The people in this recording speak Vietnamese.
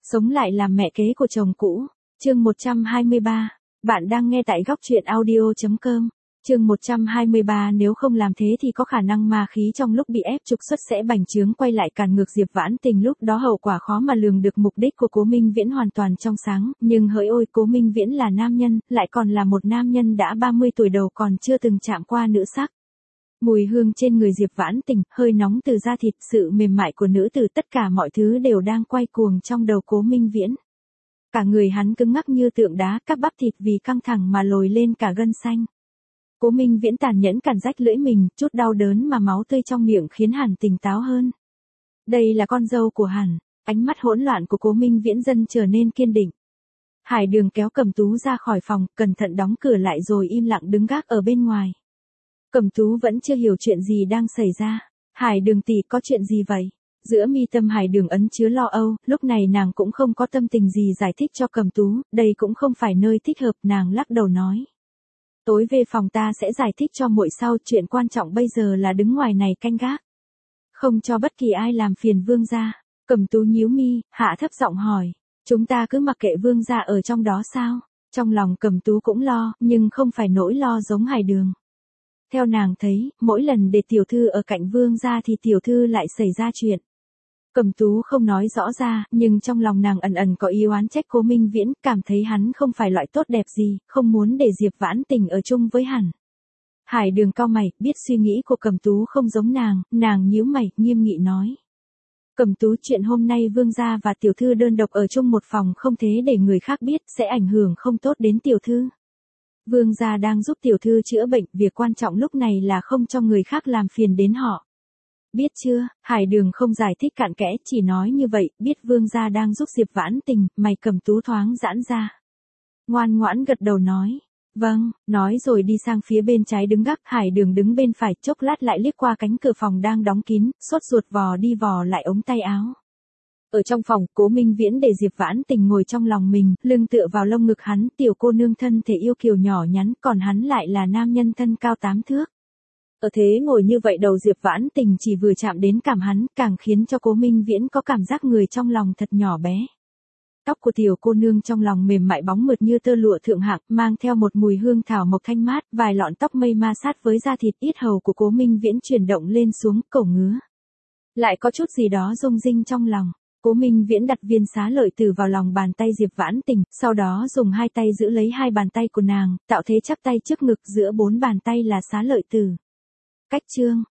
Sống lại làm mẹ kế của chồng cũ. Chương 123. Bạn đang nghe tại góc truyện audio.com. Chương 123. Nếu không làm thế thì có khả năng ma khí trong lúc bị ép trục xuất sẽ bành trướng quay lại càn ngược Diệp Vãn Tình, lúc đó hậu quả khó mà lường được. Mục đích của Cố Minh Viễn hoàn toàn trong sáng, nhưng hỡi ôi, Cố Minh Viễn là nam nhân, lại còn là một nam nhân đã 30 tuổi đầu còn chưa từng chạm qua nữ sắc. Mùi hương trên người Diệp Vãn Tình, hơi nóng từ da thịt, sự mềm mại của nữ tử, tất cả mọi thứ đều đang quay cuồng trong đầu Cố Minh Viễn. Cả người hắn cứng ngắc như tượng đá, các bắp thịt vì căng thẳng mà lồi lên cả gân xanh. Cố Minh Viễn tàn nhẫn càn rách lưỡi mình, chút đau đớn mà máu tươi trong miệng khiến Hàn tỉnh táo hơn. Đây là con dâu của Hàn. Ánh mắt hỗn loạn của Cố Minh Viễn dần trở nên kiên định. Hải Đường kéo Cẩm Tú ra khỏi phòng, cẩn thận đóng cửa lại rồi im lặng đứng gác ở bên ngoài. Cẩm Tú vẫn chưa hiểu chuyện gì đang xảy ra. Hải Đường tỷ, có chuyện gì vậy? Giữa mi tâm Hải Đường ẩn chứa lo âu, lúc này nàng cũng không có tâm tình gì giải thích cho Cẩm Tú, đây cũng không phải nơi thích hợp. Nàng lắc đầu nói. Tối về phòng ta sẽ giải thích cho muội sau, chuyện quan trọng bây giờ là đứng ngoài này canh gác. Không cho bất kỳ ai làm phiền vương gia. Cẩm Tú nhíu mi, hạ thấp giọng hỏi. Chúng ta cứ mặc kệ vương gia ở trong đó sao? Trong lòng Cẩm Tú cũng lo, nhưng không phải nỗi lo giống Hải Đường. Theo nàng thấy, mỗi lần để tiểu thư ở cạnh vương gia thì tiểu thư lại xảy ra chuyện. Cẩm Tú không nói rõ ra, nhưng trong lòng nàng ẩn ẩn có ý oán trách Cố Minh Viễn, cảm thấy hắn không phải loại tốt đẹp gì, không muốn để Diệp Vãn Tình ở chung với hắn. Hải Đường cau mày, biết suy nghĩ của Cẩm Tú không giống nàng nhíu mày, nghiêm nghị nói. Cẩm Tú, chuyện hôm nay vương gia và tiểu thư đơn độc ở chung một phòng không thế để người khác biết, sẽ ảnh hưởng không tốt đến tiểu thư. Vương gia đang giúp tiểu thư chữa bệnh, việc quan trọng lúc này là không cho người khác làm phiền đến họ. Biết chưa? Hải Đường không giải thích cặn kẽ, chỉ nói như vậy, biết vương gia đang giúp Diệp Vãn Tình, mày Cẩm Tú thoáng giãn ra. Ngoan ngoãn gật đầu nói. Vâng, nói rồi đi sang phía bên trái đứng gác. Hải Đường đứng bên phải, chốc lát lại liếc qua cánh cửa phòng đang đóng kín, sốt ruột vò đi vò lại ống tay áo. Ở trong phòng, Cố Minh Viễn để Diệp Vãn Tình ngồi trong lòng mình, lưng tựa vào lông ngực hắn, tiểu cô nương thân thể yêu kiều nhỏ nhắn, còn hắn lại là nam nhân thân cao 8 thước. Ở thế ngồi như vậy đầu Diệp Vãn Tình chỉ vừa chạm đến cảm hắn, càng khiến cho Cố Minh Viễn có cảm giác người trong lòng thật nhỏ bé. Tóc của tiểu cô nương trong lòng mềm mại bóng mượt như tơ lụa thượng hạng, mang theo một mùi hương thảo mộc thanh mát, vài lọn tóc mây ma sát với da thịt, yết hầu của Cố Minh Viễn chuyển động lên xuống, cổ ngứa. Lại có chút gì đó rung rinh trong lòng. Cố Minh Viễn đặt viên xá lợi tử vào lòng bàn tay Diệp Vãn Tình, sau đó dùng hai tay giữ lấy hai bàn tay của nàng, tạo thế chắp tay trước ngực, giữa bốn bàn tay là xá lợi tử. Cách chương.